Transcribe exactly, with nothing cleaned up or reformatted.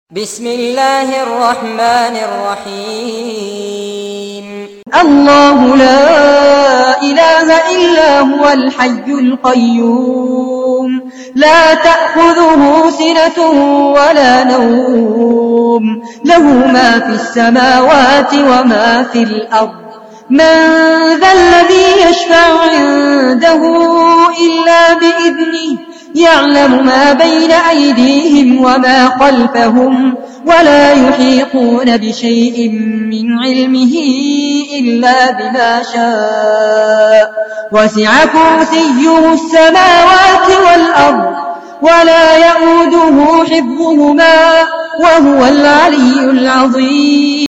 بسم الله الرحمن الرحيم الله لا إله إلا هو الحي القيوم لا تأخذه سنة ولا نوم له ما في السماوات وما في الأرض من ذا الذي يشفع عنده إلا بإذنه يعلم ما بين أيديهم وما خلفهم ولا يحيطون بشيء من علمه إلا بما شاء وسع كرسيه السماوات والأرض ولا يئوده حفظهما وهو العلي العظيم.